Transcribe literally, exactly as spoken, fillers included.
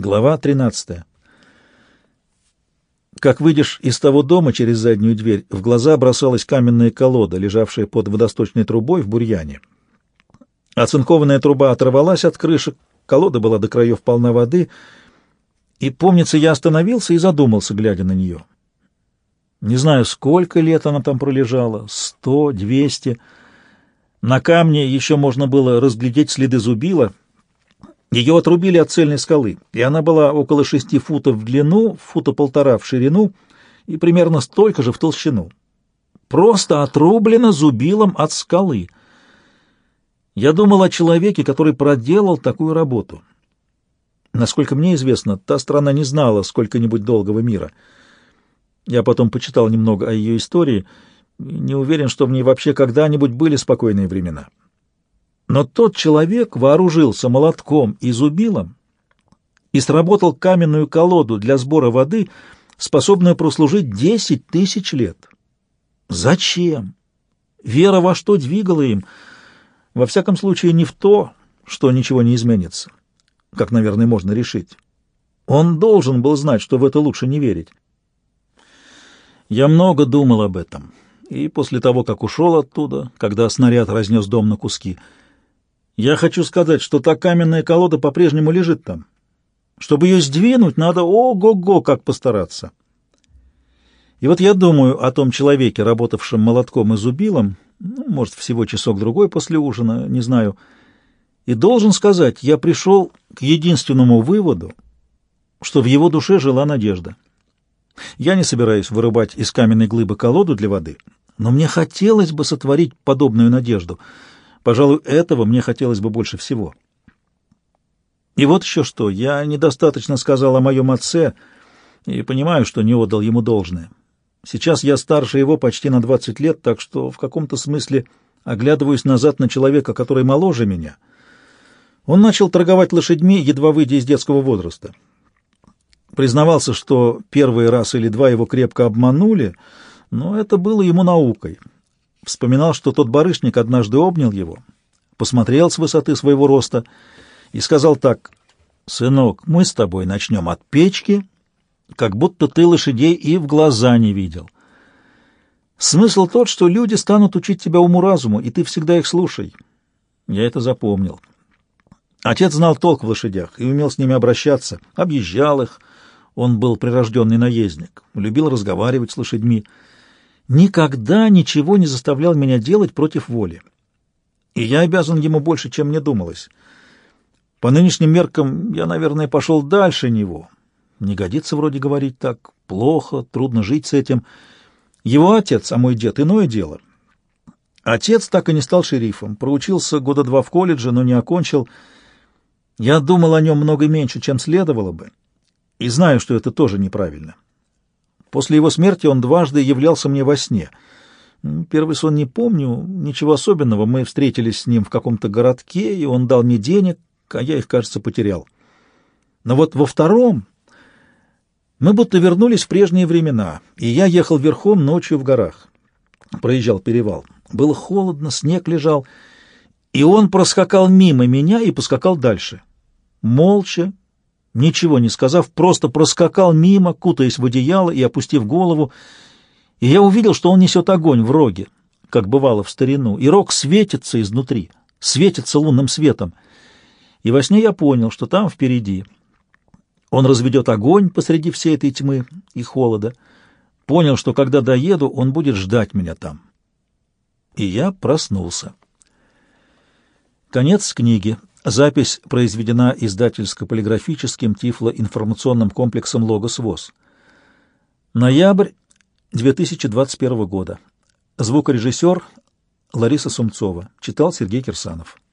Глава тринадцатая. Как выйдешь из того дома через заднюю дверь, в глаза бросалась каменная колода, лежавшая под водосточной трубой в бурьяне. Оцинкованная труба оторвалась от крыши, колода была до краев полна воды, и, помнится, я остановился и задумался, глядя на нее. Не знаю, сколько лет она там пролежала, сто, двести. На камне еще можно было разглядеть следы зубила. Ее отрубили от цельной скалы, и она была около шести футов в длину, фута полтора в ширину и примерно столько же в толщину. Просто отрублена зубилом от скалы. Я думал о человеке, который проделал такую работу. Насколько мне известно, та страна не знала сколько-нибудь долгого мира. Я потом почитал немного о ее истории, не уверен, что в ней вообще когда-нибудь были спокойные времена. Но тот человек вооружился молотком и зубилом и сработал каменную колоду для сбора воды, способную прослужить десять тысяч лет. Зачем? Вера во что двигала им? Во всяком случае, не в то, что ничего не изменится, как, наверное, можно решить. Он должен был знать, что в это лучше не верить. Я много думал об этом, и после того, как ушел оттуда, когда снаряд разнес дом на куски, я хочу сказать, что та каменная колода по-прежнему лежит там. Чтобы ее сдвинуть, надо ого-го как постараться. И вот я думаю о том человеке, работавшем молотком и зубилом, ну, может, всего часок-другой после ужина, не знаю, и должен сказать, я пришел к единственному выводу, что в его душе жила надежда. Я не собираюсь вырубать из каменной глыбы колоду для воды, но мне хотелось бы сотворить подобную надежду. Пожалуй, этого мне хотелось бы больше всего. И вот еще что. Я недостаточно сказал о моем отце и понимаю, что не отдал ему должное. Сейчас я старше его почти на двадцать лет, так что в каком-то смысле оглядываюсь назад на человека, который моложе меня. Он начал торговать лошадьми, едва выйдя из детского возраста. Признавался, что первый раз или два его крепко обманули, но это было ему наукой. Вспоминал, что тот барышник однажды обнял его, посмотрел с высоты своего роста и сказал так: «Сынок, мы с тобой начнем от печки, как будто ты лошадей и в глаза не видел. Смысл тот, что люди станут учить тебя уму-разуму, и ты всегда их слушай». Я это запомнил. Отец знал толк в лошадях и умел с ними обращаться, объезжал их. Он был прирожденный наездник, любил разговаривать с лошадьми. Никогда ничего не заставлял меня делать против воли. И я обязан ему больше, чем мне думалось. По нынешним меркам я, наверное, пошел дальше него. Не годится вроде говорить так. Плохо, трудно жить с этим. Его отец, а мой дед, иное дело. Отец так и не стал шерифом. Проучился года два в колледже, но не окончил. Я думал о нем много меньше, чем следовало бы. И знаю, что это тоже неправильно. После его смерти он дважды являлся мне во сне. Первый сон не помню, ничего особенного. Мы встретились с ним в каком-то городке, и он дал мне денег, а я их, кажется, потерял. Но вот во втором мы будто вернулись в прежние времена, и я ехал верхом ночью в горах. Проезжал перевал. Было холодно, снег лежал, и он проскакал мимо меня и поскакал дальше. Молча, ничего не сказав, просто проскакал мимо, кутаясь в одеяло и опустив голову, и я увидел, что он несет огонь в роге, как бывало в старину, и рог светится изнутри, светится лунным светом. И во сне я понял, что там впереди он разведет огонь посреди всей этой тьмы и холода, понял, что когда доеду, он будет ждать меня там. И я проснулся. Конец книги. Запись произведена издательско-полиграфическим тифлоинформационным комплексом «Логос ВОС». Ноябрь две тысячи двадцать первого года. Звукорежиссер Лариса Сумцова. Читал Сергей Кирсанов.